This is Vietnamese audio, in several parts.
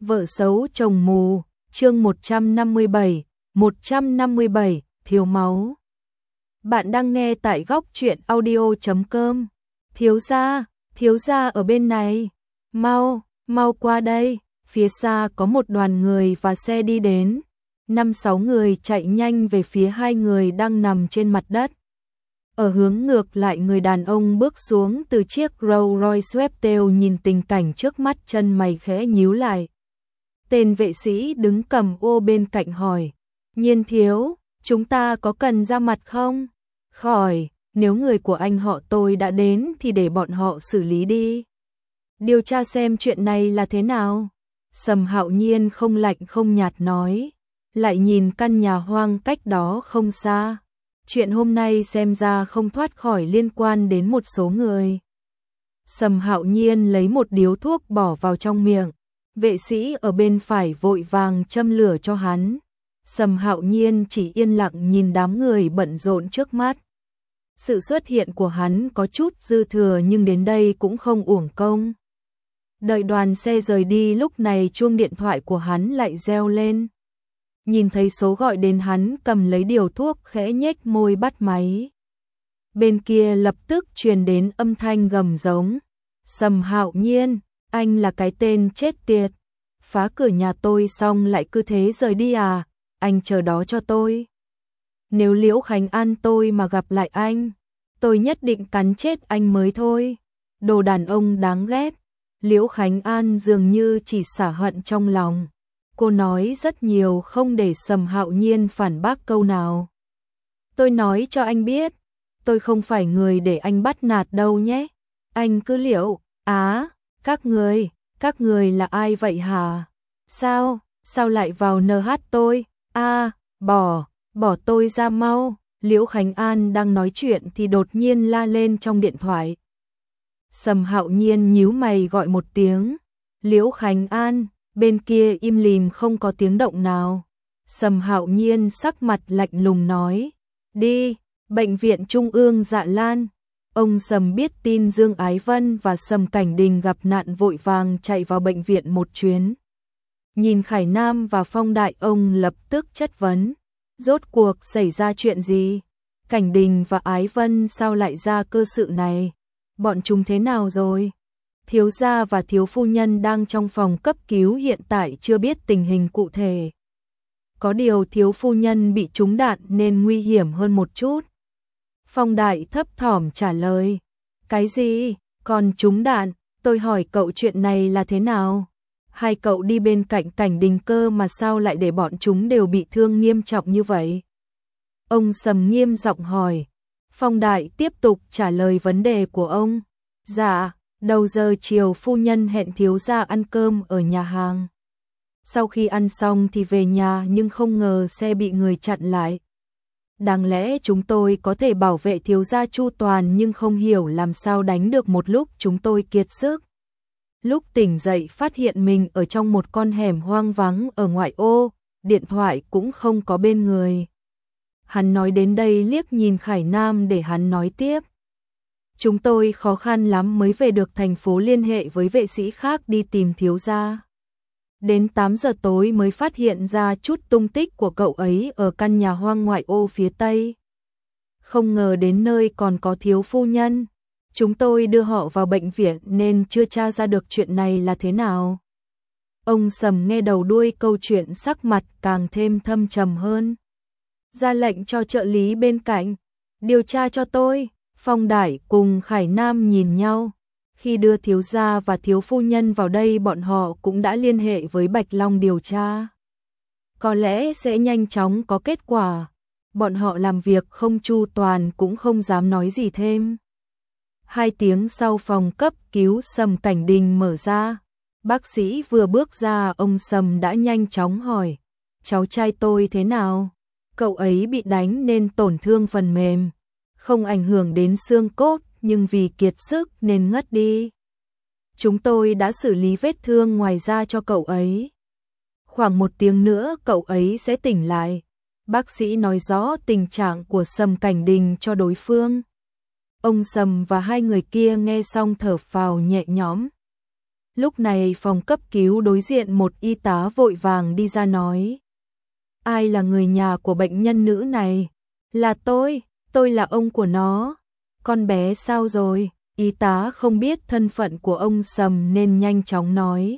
Vợ xấu chồng mù, chương 157, thiếu máu. Bạn đang nghe tại góc truyện audio.com. Thiếu gia ở bên này. Mau qua đây. Phía xa có một đoàn người và xe đi đến. 5-6 người chạy nhanh về phía hai người đang nằm trên mặt đất. Ở hướng ngược lại, người đàn ông bước xuống từ chiếc Rolls Royce Sweptail, nhìn tình cảnh trước mắt, chân mày khẽ nhíu lại. Tên vệ sĩ đứng cầm ô bên cạnh hỏi, Nhiên thiếu, chúng ta có cần ra mặt không? Khỏi, nếu người của anh họ tôi đã đến thì để bọn họ xử lý đi. Điều tra xem chuyện này là thế nào. Sầm Hạo Nhiên không lạnh không nhạt nói, lại nhìn căn nhà hoang cách đó không xa. Chuyện hôm nay xem ra không thoát khỏi liên quan đến một số người. Sầm Hạo Nhiên lấy một điếu thuốc bỏ vào trong miệng. Vệ sĩ ở bên phải vội vàng châm lửa cho hắn. Sầm Hạo Nhiên chỉ yên lặng nhìn đám người bận rộn trước mắt. Sự xuất hiện của hắn có chút dư thừa nhưng đến đây cũng không uổng công. Đợi đoàn xe rời đi, lúc này chuông điện thoại của hắn lại reo lên. Nhìn thấy số gọi đến, hắn cầm lấy điều thuốc khẽ nhếch môi bắt máy. Bên kia lập tức truyền đến âm thanh gầm giống. Sầm Hạo Nhiên, anh là cái tên chết tiệt. Phá cửa nhà tôi xong lại cứ thế rời đi à? Anh chờ đó cho tôi. Nếu Liễu Khánh An tôi mà gặp lại anh, tôi nhất định cắn chết anh mới thôi. Đồ đàn ông đáng ghét. Liễu Khánh An dường như chỉ xả hận trong lòng. Cô nói rất nhiều không để Sầm Hạo Nhiên phản bác câu nào. Tôi nói cho anh biết, tôi không phải người để anh bắt nạt đâu nhé. Anh cứ liệu, các người là ai vậy hả? Sao lại vào NH tôi? Bỏ tôi ra mau. Liễu Khánh An đang nói chuyện thì đột nhiên la lên trong điện thoại. Sầm Hạo Nhiên nhíu mày gọi một tiếng. Liễu Khánh An, bên kia im lìm không có tiếng động nào. Sầm Hạo Nhiên sắc mặt lạnh lùng nói, đi, bệnh viện Trung ương Dạ Lan. Ông Sầm biết tin Dương Ái Vân và Sầm Cảnh Đình gặp nạn vội vàng chạy vào bệnh viện một chuyến. Nhìn Khải Nam và Phong Đại, ông lập tức chất vấn, rốt cuộc xảy ra chuyện gì? Cảnh Đình và Ái Vân sao lại ra cơ sự này? Bọn chúng thế nào rồi? Thiếu gia và thiếu phu nhân đang trong phòng cấp cứu, hiện tại chưa biết tình hình cụ thể. Có điều thiếu phu nhân bị trúng đạn nên nguy hiểm hơn một chút. Phong Đại thấp thỏm trả lời. Cái gì? Còn trúng đạn? Tôi hỏi cậu chuyện này là thế nào? Hai cậu đi bên cạnh Cảnh Đình cơ mà sao lại để bọn chúng đều bị thương nghiêm trọng như vậy? Ông Sầm nghiêm giọng hỏi. Phong Đại tiếp tục trả lời vấn đề của ông. Dạ, đầu giờ chiều phu nhân hẹn thiếu gia ăn cơm ở nhà hàng. Sau khi ăn xong thì về nhà nhưng không ngờ xe bị người chặn lại. Đáng lẽ chúng tôi có thể bảo vệ thiếu gia chu toàn nhưng không hiểu làm sao đánh được, một lúc chúng tôi kiệt sức. Lúc tỉnh dậy phát hiện mình ở trong một con hẻm hoang vắng ở ngoại ô, điện thoại cũng không có bên người. Hắn nói đến đây liếc nhìn Khải Nam để hắn nói tiếp. Chúng tôi khó khăn lắm mới về được thành phố, liên hệ với vệ sĩ khác đi tìm thiếu gia. Đến 8 giờ tối mới phát hiện ra chút tung tích của cậu ấy ở căn nhà hoang ngoại ô phía tây. Không ngờ đến nơi còn có thiếu phu nhân. Chúng tôi đưa họ vào bệnh viện nên chưa tra ra được chuyện này là thế nào. Ông Sầm nghe đầu đuôi câu chuyện, sắc mặt càng thêm thâm trầm hơn. Ra lệnh cho trợ lý bên cạnh điều tra cho tôi. Phong Đại cùng Khải Nam nhìn nhau. Khi đưa thiếu gia và thiếu phu nhân vào đây, bọn họ cũng đã liên hệ với Bạch Long điều tra. Có lẽ sẽ nhanh chóng có kết quả. Bọn họ làm việc không chu toàn cũng không dám nói gì thêm. 2 tiếng sau, phòng cấp cứu Sầm Cảnh Đình mở ra. Bác sĩ vừa bước ra, ông Sầm đã nhanh chóng hỏi, cháu trai tôi thế nào? Cậu ấy bị đánh nên tổn thương phần mềm, không ảnh hưởng đến xương cốt nhưng vì kiệt sức nên ngất đi. Chúng tôi đã xử lý vết thương ngoài da cho cậu ấy. Khoảng 1 tiếng nữa cậu ấy sẽ tỉnh lại. Bác sĩ nói rõ tình trạng của Sầm Cảnh Đình cho đối phương. Ông Sầm và hai người kia nghe xong thở phào nhẹ nhõm. Lúc này phòng cấp cứu đối diện một y tá vội vàng đi ra nói. Ai là người nhà của bệnh nhân nữ này? Là tôi là ông của nó. Con bé sao rồi? Y tá không biết thân phận của ông Sầm nên nhanh chóng nói.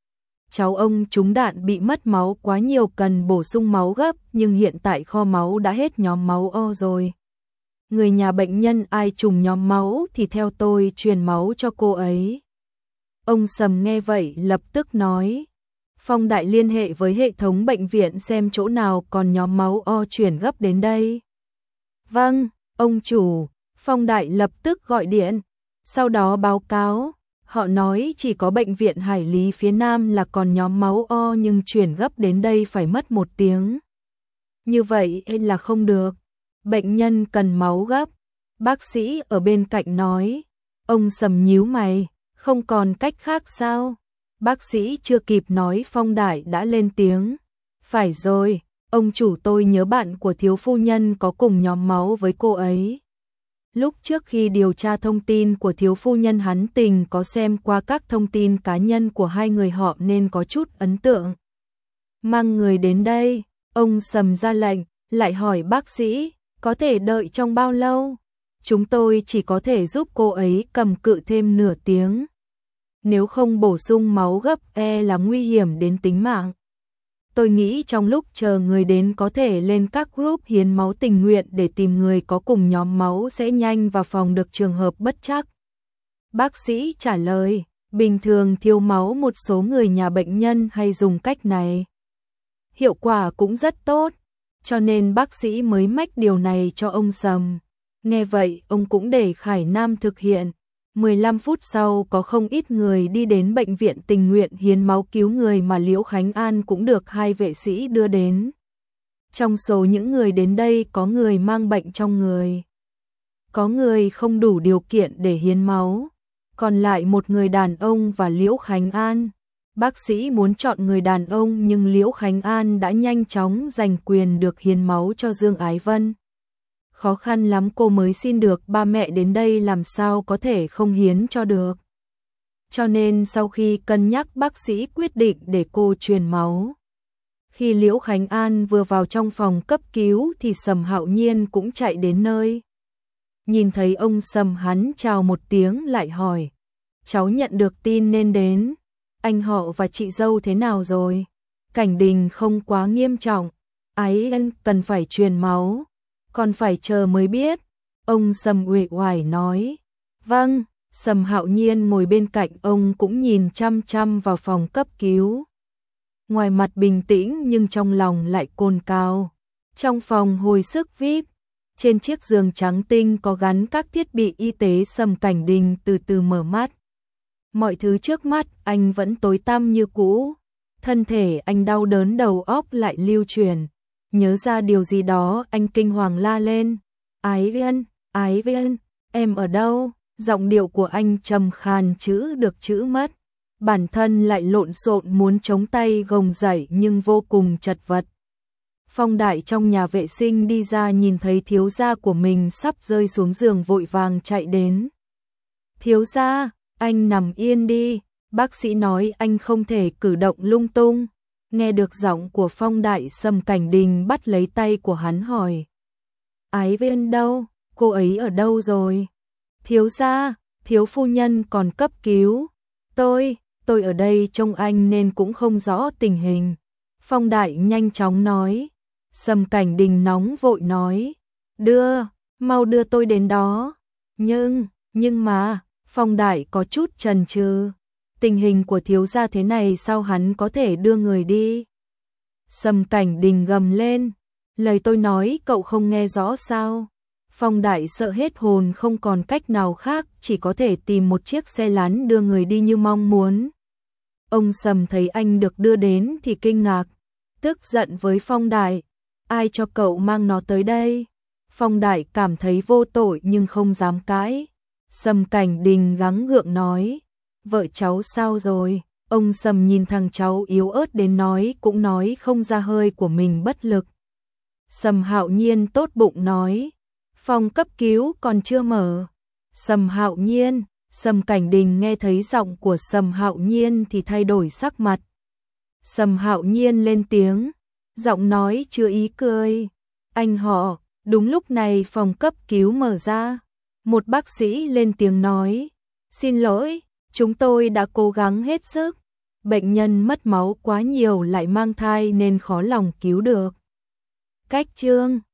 Cháu ông trúng đạn bị mất máu quá nhiều cần bổ sung máu gấp nhưng hiện tại kho máu đã hết nhóm máu O rồi. Người nhà bệnh nhân ai trùng nhóm máu thì theo tôi truyền máu cho cô ấy. Ông Sầm nghe vậy lập tức nói. Phong Đại liên hệ với hệ thống bệnh viện xem chỗ nào còn nhóm máu O chuyển gấp đến đây. Vâng, ông chủ. Phong Đại lập tức gọi điện. Sau đó báo cáo. Họ nói chỉ có bệnh viện Hải Lý phía Nam là còn nhóm máu O nhưng chuyển gấp đến đây phải mất 1 tiếng. Như vậy là không được. Bệnh nhân cần máu gấp. Bác sĩ ở bên cạnh nói. Ông Sầm nhíu mày. Không còn cách khác sao? Bác sĩ chưa kịp nói Phong Đại đã lên tiếng. Phải rồi, ông chủ tôi nhớ bạn của thiếu phu nhân có cùng nhóm máu với cô ấy. Lúc trước khi điều tra thông tin của thiếu phu nhân hắn tình có xem qua các thông tin cá nhân của hai người họ nên có chút ấn tượng. Mang người đến đây, ông Sầm ra lệnh, lại hỏi bác sĩ, có thể đợi trong bao lâu? Chúng tôi chỉ có thể giúp cô ấy cầm cự thêm nửa tiếng. Nếu không bổ sung máu gấp là nguy hiểm đến tính mạng. Tôi nghĩ trong lúc chờ người đến có thể lên các group hiến máu tình nguyện để tìm người có cùng nhóm máu sẽ nhanh và phòng được trường hợp bất trắc. Bác sĩ trả lời, bình thường thiếu máu một số người nhà bệnh nhân hay dùng cách này. Hiệu quả cũng rất tốt, cho nên bác sĩ mới mách điều này cho ông Sầm. Nghe vậy ông cũng để Khải Nam thực hiện. 15 phút sau có không ít người đi đến bệnh viện tình nguyện hiến máu cứu người mà Liễu Khánh An cũng được 2 vệ sĩ đưa đến. Trong số những người đến đây có người mang bệnh trong người. Có người không đủ điều kiện để hiến máu. Còn lại một người đàn ông và Liễu Khánh An. Bác sĩ muốn chọn người đàn ông nhưng Liễu Khánh An đã nhanh chóng giành quyền được hiến máu cho Dương Ái Vân. Khó khăn lắm cô mới xin được ba mẹ đến đây làm sao có thể không hiến cho được. Cho nên sau khi cân nhắc bác sĩ quyết định để cô truyền máu. Khi Liễu Khánh An vừa vào trong phòng cấp cứu thì Sầm Hạo Nhiên cũng chạy đến nơi. Nhìn thấy ông Sầm hắn chào một tiếng lại hỏi. Cháu nhận được tin nên đến. Anh họ và chị dâu thế nào rồi? Cảnh Đình không quá nghiêm trọng. Ái Ân cần phải truyền máu. Còn phải chờ mới biết. Ông Sầm uể oải nói. Vâng, Sầm Hạo Nhiên ngồi bên cạnh ông cũng nhìn chăm chăm vào phòng cấp cứu. Ngoài mặt bình tĩnh nhưng trong lòng lại cồn cào. Trong phòng hồi sức VIP, trên chiếc giường trắng tinh có gắn các thiết bị y tế. Sầm Cảnh Đình từ từ mở mắt. Mọi thứ trước mắt anh vẫn tối tăm như cũ. Thân thể anh đau đớn, đầu óc lại lưu chuyển. Nhớ ra điều gì đó anh kinh hoàng la lên. Ái Viên, em ở đâu? Giọng điệu của anh trầm khàn chữ được chữ mất. Bản thân lại lộn xộn muốn chống tay gồng dậy nhưng vô cùng chật vật. Phong Đại trong nhà vệ sinh đi ra nhìn thấy thiếu gia của mình sắp rơi xuống giường vội vàng chạy đến. Thiếu gia, anh nằm yên đi, bác sĩ nói anh không thể cử động lung tung. Nghe được giọng của Phong Đại, Sầm Cảnh Đình bắt lấy tay của hắn hỏi. Ái Viên đâu? Cô ấy ở đâu rồi? Thiếu gia, thiếu phu nhân còn cấp cứu. Tôi ở đây trông anh nên cũng không rõ tình hình. Phong Đại nhanh chóng nói. Sầm Cảnh Đình nóng vội nói. Mau đưa tôi đến đó. Nhưng mà, Phong Đại có chút chần chừ. Tình hình của thiếu gia thế này sao hắn có thể đưa người đi? Sầm Cảnh Đình gầm lên. Lời tôi nói cậu không nghe rõ sao? Phong Đại sợ hết hồn, không còn cách nào khác, chỉ có thể tìm một chiếc xe lán đưa người đi như mong muốn. Ông Sầm thấy anh được đưa đến thì kinh ngạc, tức giận với Phong Đại. Ai cho cậu mang nó tới đây? Phong Đại cảm thấy vô tội nhưng không dám cãi. Sầm Cảnh Đình gắng gượng nói. Vợ cháu sao rồi? Ông Sầm nhìn thằng cháu yếu ớt đến nói cũng nói không ra, hơi của mình bất lực. Sầm Hạo Nhiên tốt bụng nói. Phòng cấp cứu còn chưa mở. Sầm Hạo Nhiên, Sầm Cảnh Đình nghe thấy giọng của Sầm Hạo Nhiên thì thay đổi sắc mặt. Sầm Hạo Nhiên lên tiếng, giọng nói chứa ý cười. Anh họ, đúng lúc này phòng cấp cứu mở ra. Một bác sĩ lên tiếng nói, xin lỗi, chúng tôi đã cố gắng hết sức. Bệnh nhân mất máu quá nhiều lại mang thai nên khó lòng cứu được. Cách chương